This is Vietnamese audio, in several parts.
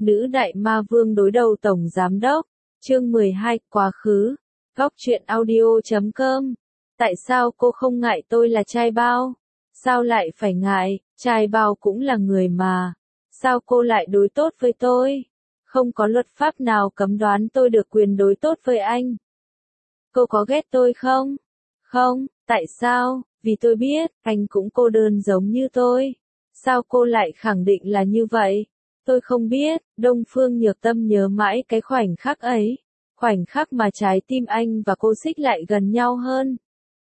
Nữ đại ma vương đối đầu tổng giám đốc. Chương 12, quá khứ. Góc truyện audio.com. Tại sao cô không ngại tôi là trai bao? Sao lại phải ngại, trai bao cũng là người mà. Sao cô lại đối tốt với tôi? Không có luật pháp nào cấm đoán tôi được quyền đối tốt với anh. Cô có ghét tôi không? Không, tại sao? Vì tôi biết, anh cũng cô đơn giống như tôi. Sao cô lại khẳng định là như vậy? Tôi không biết. Đông Phương Nhược Tâm nhớ mãi cái khoảnh khắc ấy. Khoảnh khắc mà trái tim anh và cô xích lại gần nhau hơn.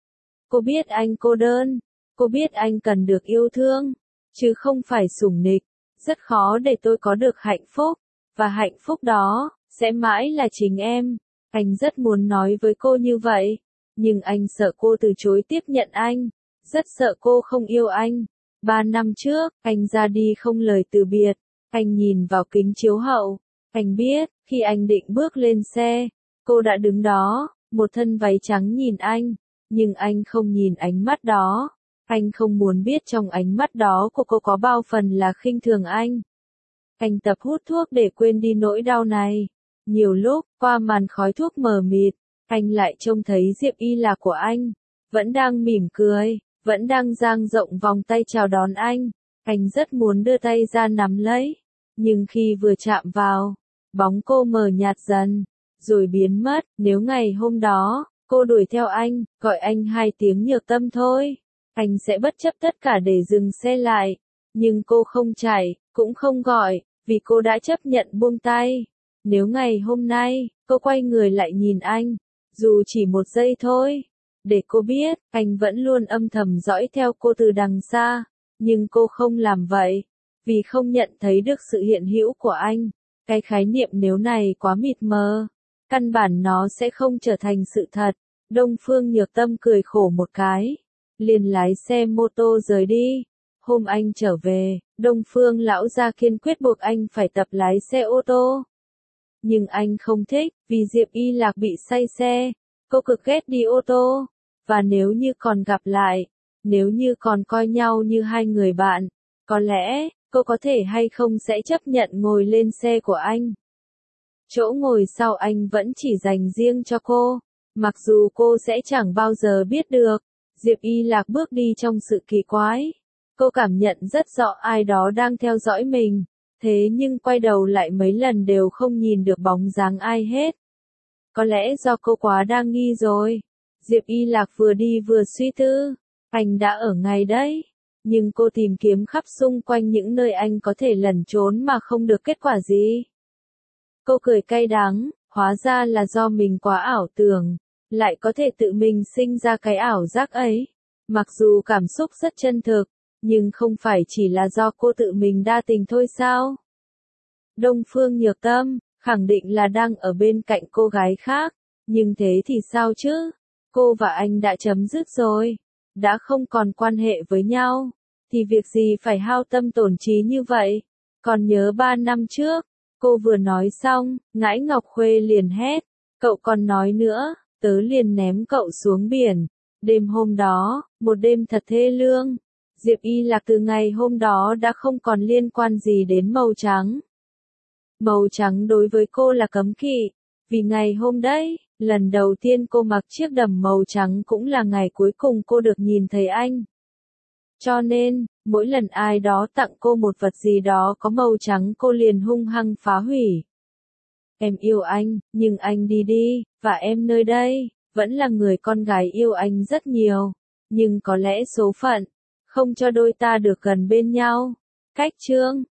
Cô biết anh cô đơn. Cô biết anh cần được yêu thương. Chứ không phải sủng nịch. Rất khó để tôi có được hạnh phúc. Và hạnh phúc đó, sẽ mãi là chính em. Anh rất muốn nói với cô như vậy. Nhưng anh sợ cô từ chối tiếp nhận anh. Rất sợ cô không yêu anh. 3 năm trước, anh ra đi không lời từ biệt. Anh nhìn vào kính chiếu hậu. Anh biết, khi anh định bước lên xe, cô đã đứng đó, một thân váy trắng nhìn anh. Nhưng anh không nhìn ánh mắt đó. Anh không muốn biết trong ánh mắt đó của cô có bao phần là khinh thường anh. Anh tập hút thuốc để quên đi nỗi đau này. Nhiều lúc, qua màn khói thuốc mờ mịt, anh lại trông thấy Diệp Y Lạc của anh. Vẫn đang mỉm cười, vẫn đang dang rộng vòng tay chào đón anh. Anh rất muốn đưa tay ra nắm lấy. Nhưng khi vừa chạm vào, bóng cô mờ nhạt dần, rồi biến mất. Nếu ngày hôm đó, cô đuổi theo anh, gọi anh 2 tiếng Nhược Tâm thôi, anh sẽ bất chấp tất cả để dừng xe lại. Nhưng cô không chạy, cũng không gọi, vì cô đã chấp nhận buông tay. Nếu ngày hôm nay, cô quay người lại nhìn anh, dù chỉ 1 giây thôi, để cô biết, anh vẫn luôn âm thầm dõi theo cô từ đằng xa. Nhưng cô không làm vậy, vì không nhận thấy được sự hiện hữu của anh. Cái khái niệm nếu này quá mịt mờ, căn bản nó sẽ không trở thành sự thật. Đông Phương Nhược Tâm cười khổ một cái, liền lái xe mô tô rời đi. Hôm anh trở về, Đông Phương lão gia kiên quyết buộc anh phải tập lái xe ô tô. Nhưng anh không thích, vì Diệp Y Lạc bị say xe. Cô cực ghét đi ô tô. Và nếu như còn gặp lại, nếu như còn coi nhau như 2 người bạn, có lẽ, cô có thể hay không sẽ chấp nhận ngồi lên xe của anh. Chỗ ngồi sau anh vẫn chỉ dành riêng cho cô. Mặc dù cô sẽ chẳng bao giờ biết được. Diệp Y Lạc bước đi trong sự kỳ quái. Cô cảm nhận rất rõ ai đó đang theo dõi mình. Thế nhưng quay đầu lại mấy lần đều không nhìn được bóng dáng ai hết. Có lẽ do cô quá đa nghi rồi. Diệp Y Lạc vừa đi vừa suy tư. Anh đã ở ngay đấy. Nhưng cô tìm kiếm khắp xung quanh những nơi anh có thể lẩn trốn mà không được kết quả gì. Cô cười cay đắng, hóa ra là do mình quá ảo tưởng, lại có thể tự mình sinh ra cái ảo giác ấy. Mặc dù cảm xúc rất chân thực, nhưng không phải chỉ là do cô tự mình đa tình thôi sao? Đông Phương Nhược Tâm, khẳng định là đang ở bên cạnh cô gái khác, nhưng thế thì sao chứ? Cô và anh đã chấm dứt rồi, đã không còn quan hệ với nhau, thì việc gì phải hao tâm tổn trí như vậy? Còn nhớ 3 năm trước, cô vừa nói xong, Ngãi Ngọc Khuê liền hét, cậu còn nói nữa, tớ liền ném cậu xuống biển. Đêm hôm đó, một đêm thật thê lương. Diệp Y Lạc từ ngày hôm đó đã không còn liên quan gì đến màu trắng. Màu trắng đối với cô là cấm kỵ, vì ngày hôm đấy, lần đầu tiên cô mặc chiếc đầm màu trắng cũng là ngày cuối cùng cô được nhìn thấy anh. Cho nên, mỗi lần ai đó tặng cô một vật gì đó có màu trắng cô liền hung hăng phá hủy. Em yêu anh, nhưng anh đi đi, và em nơi đây, vẫn là người con gái yêu anh rất nhiều. Nhưng có lẽ số phận, không cho đôi ta được gần bên nhau. Cách chương